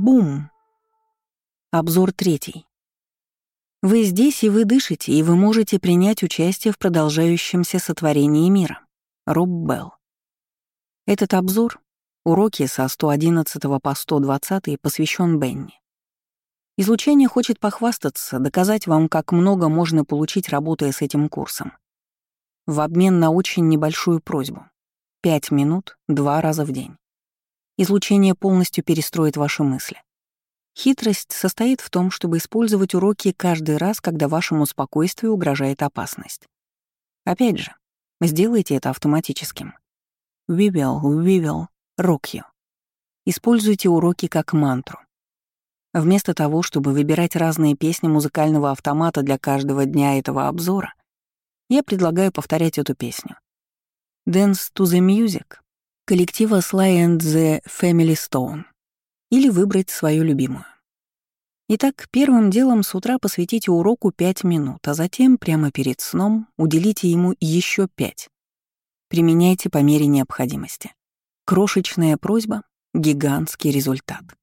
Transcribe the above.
Бум! Обзор 3. Вы здесь, и вы дышите, и вы можете принять участие в продолжающемся сотворении мира. Роб Белл. Этот обзор, уроки со 111 по 120, посвящен Бенни. Излучение хочет похвастаться, доказать вам, как много можно получить, работая с этим курсом. В обмен на очень небольшую просьбу. 5 минут, 2 раза в день. Излучение полностью перестроит ваши мысли. Хитрость состоит в том, чтобы использовать уроки каждый раз, когда вашему спокойствию угрожает опасность. Опять же, сделайте это автоматическим. We will rock you. Используйте уроки как мантру. Вместо того, чтобы выбирать разные песни музыкального автомата для каждого дня этого обзора, я предлагаю повторять эту песню. Dance to the Music коллектива Sly and the Family Stone. Или выбрать свою любимую. Итак, первым делом с утра посвятите уроку 5 минут, а затем, прямо перед сном, уделите ему еще 5. Применяйте по мере необходимости. Крошечная просьба — гигантский результат.